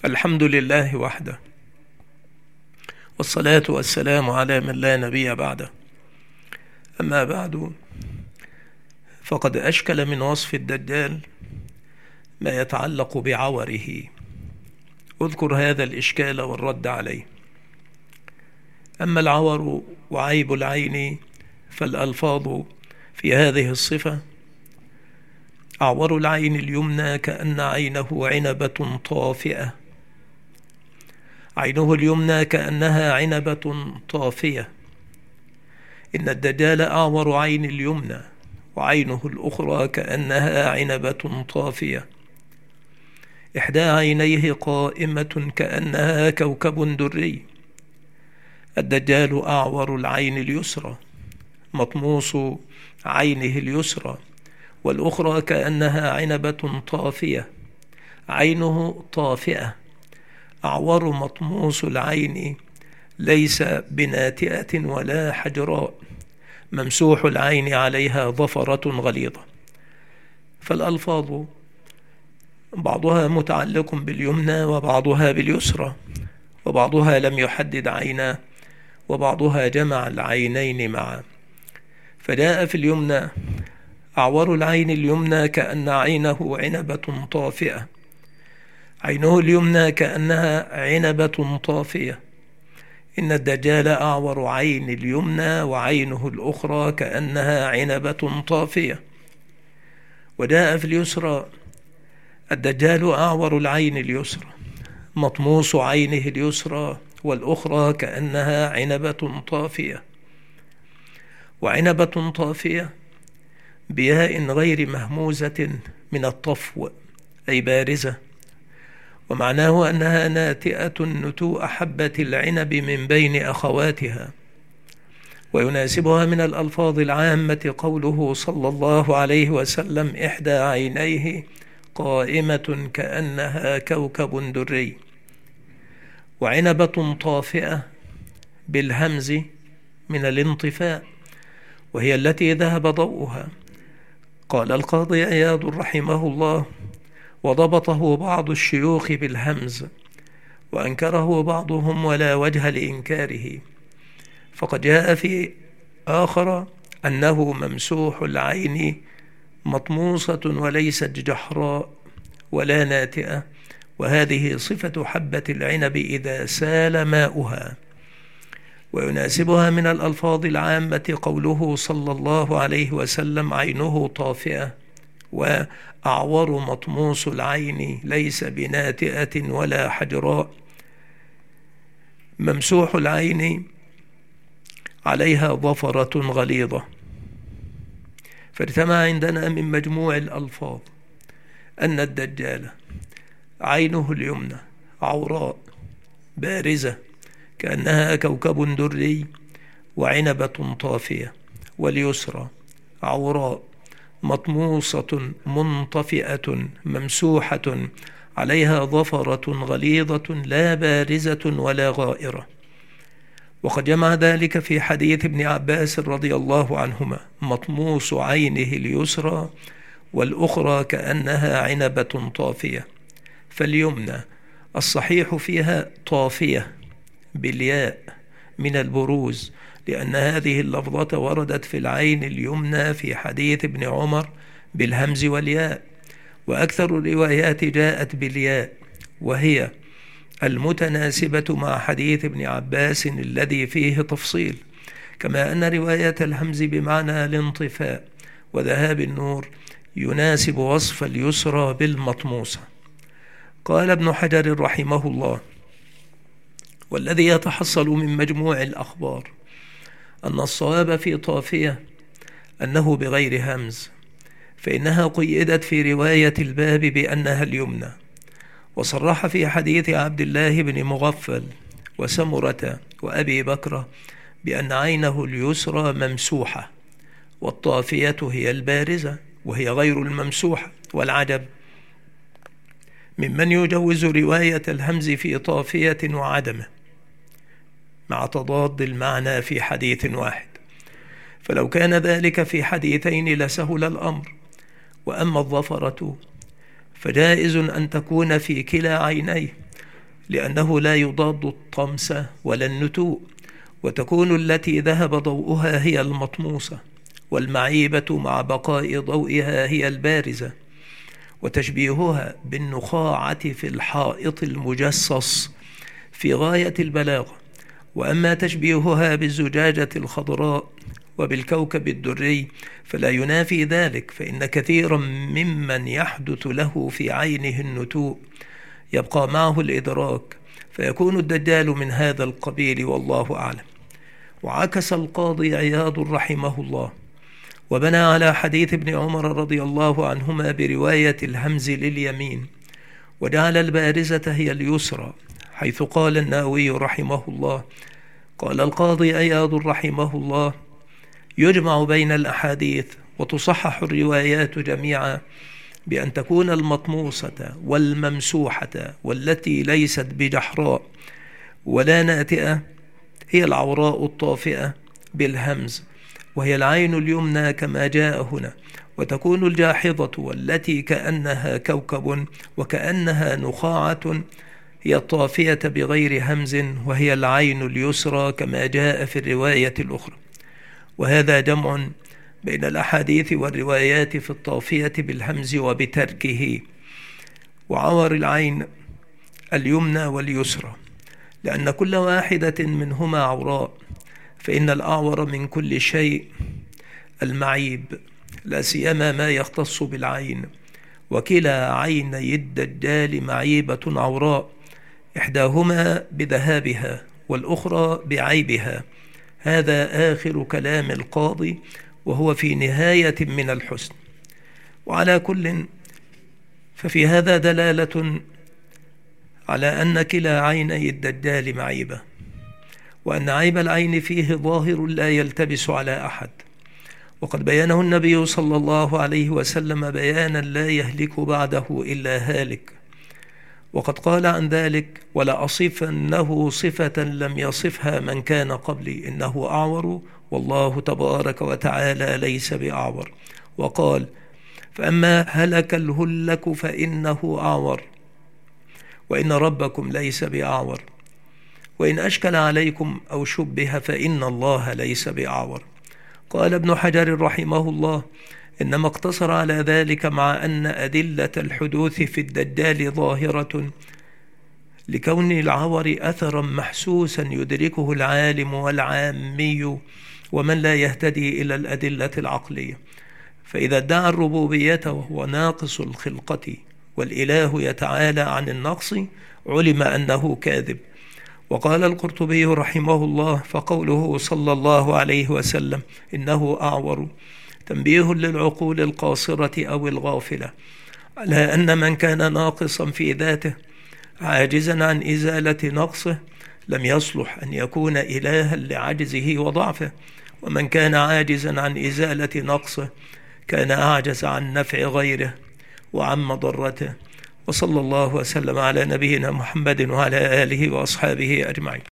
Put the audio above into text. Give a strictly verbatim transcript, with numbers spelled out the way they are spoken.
الحمد لله وحده، والصلاة والسلام على من لا نبي بعده. أما بعد، فقد أشكل من وصف الدجال ما يتعلق بعوره. أذكر هذا الإشكال والرد عليه. أما العور وعيب العين فالألفاظ في هذه الصفة: أعور العين اليمنى كأن عينه عنبة طافئة. عينه اليمنى كأنها عنبة طافية. إن الدجال أعور عين اليمنى، وعينه الأخرى كأنها عنبة طافية. إحدى عينيه قائمة كأنها كوكب دري. الدجال أعور العين اليسرى، مطموس عينه اليسرى، والأخرى كأنها عنبة طافية. عينه طافئة، أعور مطموس العين، ليس بناتئة ولا حجراء، ممسوح العين عليها ظفرة غليظة. فالألفاظ بعضها متعلق باليمنى وبعضها باليسرى، وبعضها لم يحدد عيناه، وبعضها جمع العينين معا. فجاء في اليمنى: أعور العين اليمنى كأن عينه عنبة طافئة. عينه اليمنى كأنها عنبة طافية. إن الدجال أعور عين اليمنى، وعينه الأخرى كأنها عنبة طافية. وجاء في اليسرى: الدجال أعور العين اليسرى، مطموس عينه اليسرى، والأخرى كأنها عنبة طافية. وعنبة طافية بياء غير مهموزة من الطفو، أي بارزة، ومعناه أنها ناتئة نتوء حبة العنب من بين أخواتها. ويناسبها من الألفاظ العامة قوله صلى الله عليه وسلم: إحدى عينيه قائمة كأنها كوكب دري. وعنبة طافئة بالهمز من الانطفاء، وهي التي ذهب ضوءها. قال القاضي عياض رحمه الله: وضبطه بعض الشيوخ بالهمز، وأنكره بعضهم ولا وجه لإنكاره. فقد جاء في آخر أنه ممسوح العين، مطموسة وليست جحراء ولا ناتئة، وهذه صفة حبة العنب إذا سال ماؤها. ويناسبها من الألفاظ العامة قوله صلى الله عليه وسلم: عينه طافئة، وأعور مطموس العين، ليس بناتئة ولا حجراء، ممسوح العين، عليها ظفرة غليظة. فارتمى عندنا من مجموع الألفاظ أن الدجال عينه اليمنى عوراء بارزة كأنها كوكب دري وعنبة طافية، واليسرى عوراء مطموسة منطفئة ممسوحة عليها ظفرة غليظة لا بارزة ولا غائرة. وقد جمع ذلك في حديث ابن عباس رضي الله عنهما: مطموس عينه اليسرى، والأخرى كأنها عنبة طافية. فاليمنى الصحيح فيها طافية بالياء من البروز، لأن هذه اللفظة وردت في العين اليمنى في حديث ابن عمر بالهمز والياء، وأكثر الروايات جاءت بالياء، وهي المتناسبة مع حديث ابن عباس الذي فيه تفصيل، كما أن رواية الهمز بمعنى الانطفاء وذهاب النور يناسب وصف اليسرى بالمطموسة. قال ابن حجر رحمه الله: والذي يتحصل من مجموع الأخبار أن الصواب في طافية أنه بغير همز، فإنها قيدت في رواية الباب بأنها اليمنى، وصرح في حديث عبد الله بن مغفل وسمرة وأبي بكر بأن عينه اليسرى ممسوحة، والطافية هي البارزة وهي غير الممسوحة. والعجب ممن يجوز رواية الهمز في طافية وعدمه مع تضاد المعنى في حديث واحد. فلو كان ذلك في حديثين لسهل الأمر. وأما الظفرة فجائز أن تكون في كلا عينيه، لأنه لا يضاد الطمس ولا النتوء، وتكون التي ذهب ضوءها هي المطموسة، والمعيبة مع بقاء ضوئها هي البارزة. وتشبيهها بالنخاعة في الحائط المجصص في غاية البلاغة. وأما تشبيهها بالزجاجة الخضراء وبالكوكب الدري فلا ينافي ذلك، فإن كثيرا ممن يحدث له في عينه النتوء يبقى معه الإدراك، فيكون الدجال من هذا القبيل، والله أعلم. وعكس القاضي عياض رحمه الله وبنى على حديث ابن عمر رضي الله عنهما برواية الهمز لليمين، وجعل البارزة هي اليسرى، حيث قال النووي رحمه الله: قال القاضي عياض رحمه الله: يجمع بين الأحاديث وتصحح الروايات جميعا بأن تكون المطموسة والممسوحة والتي ليست بجحراء ولا ناتئة هي العوراء الطافئة بالهمز، وهي العين اليمنى كما جاء هنا. وتكون الجاحظة والتي كأنها كوكب وكأنها نخاعة هي الطافية بغير همز، وهي العين اليسرى كما جاء في الرواية الأخرى. وهذا جمع بين الأحاديث والروايات في الطافية بالهمز وبتركه، وعور العين اليمنى واليسرى، لأن كل واحدة منهما عوراء، فإن الأعور من كل شيء المعيب، لا سيما ما يختص بالعين. وكلا عيني الدجال معيبة عوراء، إحداهما بذهابها والأخرى بعيبها. هذا آخر كلام القاضي، وهو في نهاية من الحسن. وعلى كل ففي هذا دلالة على أن كلا عيني الدجال معيبة، وأن عيب العين فيه ظاهر لا يلتبس على أحد، وقد بيانه النبي صلى الله عليه وسلم بيانا لا يهلك بعده إلا هالك. وقد قال عن ذلك: ولأصفنه صفة لم يصفها من كان قبلي، إنه أعور والله تبارك وتعالى ليس بأعور. وقال: فأما هلك الهلك فإنه أعور، وإن ربكم ليس بأعور، وإن أشكل عليكم أو شبه فإن الله ليس بأعور. قال ابن حجر رحمه الله: إنما اقتصر على ذلك مع أن أدلة الحدوث في الدجال ظاهرة، لكون العور أثرا محسوسا يدركه العالم والعامي ومن لا يهتدي إلى الأدلة العقلية. فإذا ادعى الربوبية وهو ناقص الخلقة والإله يتعالى عن النقص، علم أنه كاذب. وقال القرطبي رحمه الله: فقوله صلى الله عليه وسلم إنه أعور تنبيه للعقول القاصرة أو الغافلة على أن من كان ناقصا في ذاته عاجزا عن إزالة نقصه لم يصلح أن يكون إلها لعجزه وضعفه، ومن كان عاجزا عن إزالة نقصه كان أعجز عن نفع غيره وعن مضرته. وصلى الله وسلم على نبينا محمد وعلى آله وأصحابه أجمعين.